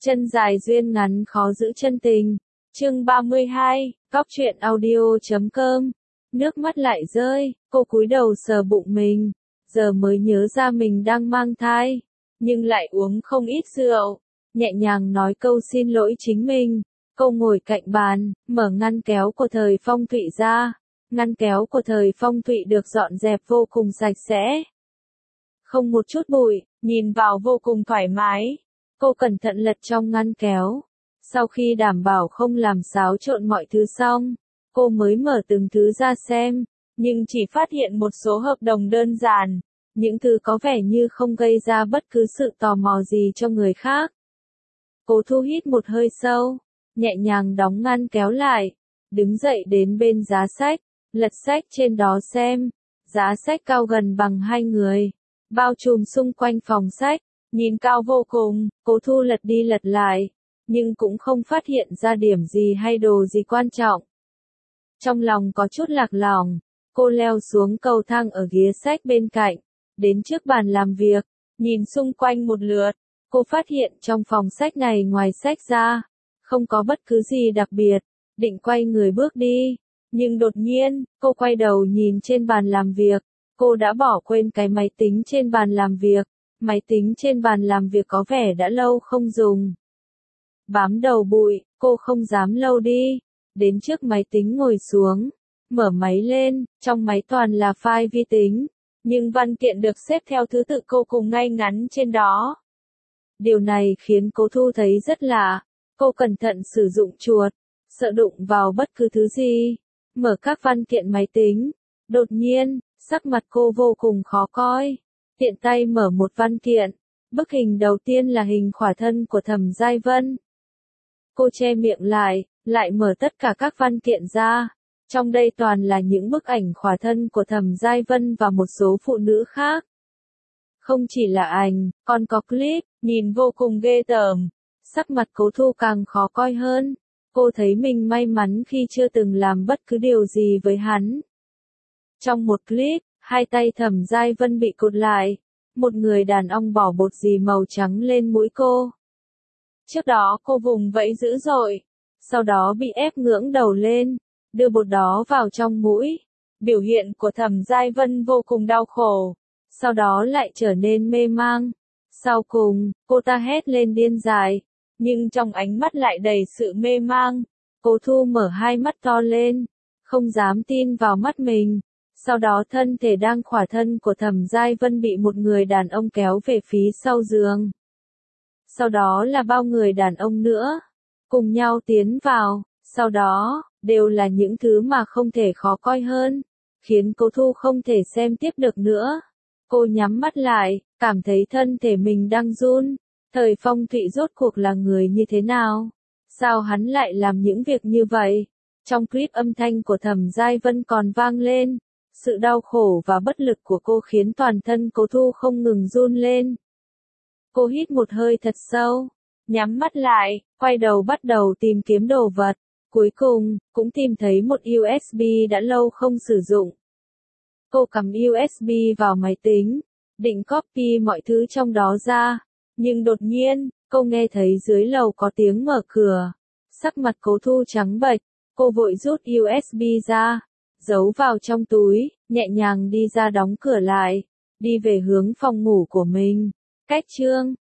Chân dài duyên ngắn khó giữ chân tình. Chương 32, Góc truyện audio.com. Nước mắt lại rơi, cô cúi đầu sờ bụng mình, giờ mới nhớ ra mình đang mang thai, nhưng lại uống không ít rượu, nhẹ nhàng nói câu xin lỗi chính mình. Cô ngồi cạnh bàn, mở ngăn kéo của thời phong thủy ra. Ngăn kéo của thời phong thủy được dọn dẹp vô cùng sạch sẽ, không một chút bụi, nhìn vào vô cùng thoải mái. Cô cẩn thận lật trong ngăn kéo. Sau khi đảm bảo không làm xáo trộn mọi thứ xong, cô mới mở từng thứ ra xem, nhưng chỉ phát hiện một số hợp đồng đơn giản, những thứ có vẻ như không gây ra bất cứ sự tò mò gì cho người khác. Cô thu hít một hơi sâu, nhẹ nhàng đóng ngăn kéo lại, đứng dậy đến bên giá sách, lật sách trên đó xem. Giá sách cao gần bằng hai người, bao trùm xung quanh phòng sách, nhìn cao vô cùng. Cố Thu lật đi lật lại, nhưng cũng không phát hiện ra điểm gì hay đồ gì quan trọng. Trong lòng có chút lạc lõng, cô leo xuống cầu thang ở ghế sách bên cạnh, đến trước bàn làm việc, nhìn xung quanh một lượt. Cô phát hiện trong phòng sách này ngoài sách ra, không có bất cứ gì đặc biệt, định quay người bước đi. Nhưng đột nhiên, cô quay đầu nhìn trên bàn làm việc, cô đã bỏ quên cái máy tính trên bàn làm việc. Máy tính trên bàn làm việc có vẻ đã lâu không dùng. Bám đầu bụi, cô không dám lâu đi. Đến trước máy tính ngồi xuống, mở máy lên, trong máy toàn là file vi tính, nhưng văn kiện được xếp theo thứ tự cô cùng ngay ngắn trên đó. Điều này khiến Cố Thu thấy rất lạ. Cô cẩn thận sử dụng chuột, sợ đụng vào bất cứ thứ gì. Mở các văn kiện máy tính. Đột nhiên, sắc mặt cô vô cùng khó coi. Tiện tay mở một văn kiện. Bức hình đầu tiên là hình khỏa thân của Thẩm Giai Vân. Cô che miệng lại mở tất cả các văn kiện ra. Trong đây toàn là những bức ảnh khỏa thân của Thẩm Giai Vân và một số phụ nữ khác. Không chỉ là ảnh, còn có clip, nhìn vô cùng ghê tởm. Sắc mặt Cố Thu càng khó coi hơn. Cô thấy mình may mắn khi chưa từng làm bất cứ điều gì với hắn. Trong một clip, hai tay Thẩm Giai Vân bị cụt lại. Một người đàn ông bỏ bột gì màu trắng lên mũi cô. Trước đó cô vùng vẫy dữ dội, sau đó bị ép ngưỡng đầu lên, đưa bột đó vào trong mũi. Biểu hiện của Thẩm Giai Vân vô cùng đau khổ, sau đó lại trở nên mê mang. Sau cùng, cô ta hét lên điên dại, nhưng trong ánh mắt lại đầy sự mê mang. Cố Thu mở hai mắt to lên, không dám tin vào mắt mình. Sau đó thân thể đang khỏa thân của Thẩm Giai Vân bị một người đàn ông kéo về phía sau giường. Sau đó là bao người đàn ông nữa, cùng nhau tiến vào, sau đó, đều là những thứ mà không thể khó coi hơn, khiến Cố Thu không thể xem tiếp được nữa. Cô nhắm mắt lại, cảm thấy thân thể mình đang run. Thời phong thủy rốt cuộc là người như thế nào? Sao hắn lại làm những việc như vậy? Trong clip âm thanh của Thẩm Giai Vân còn vang lên. Sự đau khổ và bất lực của cô khiến toàn thân Cố Thu không ngừng run lên. Cô hít một hơi thật sâu, nhắm mắt lại, quay đầu bắt đầu tìm kiếm đồ vật. Cuối cùng, cũng tìm thấy một USB đã lâu không sử dụng. Cô cắm USB vào máy tính, định copy mọi thứ trong đó ra. Nhưng đột nhiên, cô nghe thấy dưới lầu có tiếng mở cửa. Sắc mặt Cố Thu trắng bệch, cô vội rút USB ra, giấu vào trong túi, nhẹ nhàng đi ra đóng cửa lại, đi về hướng phòng ngủ của mình. Cách chương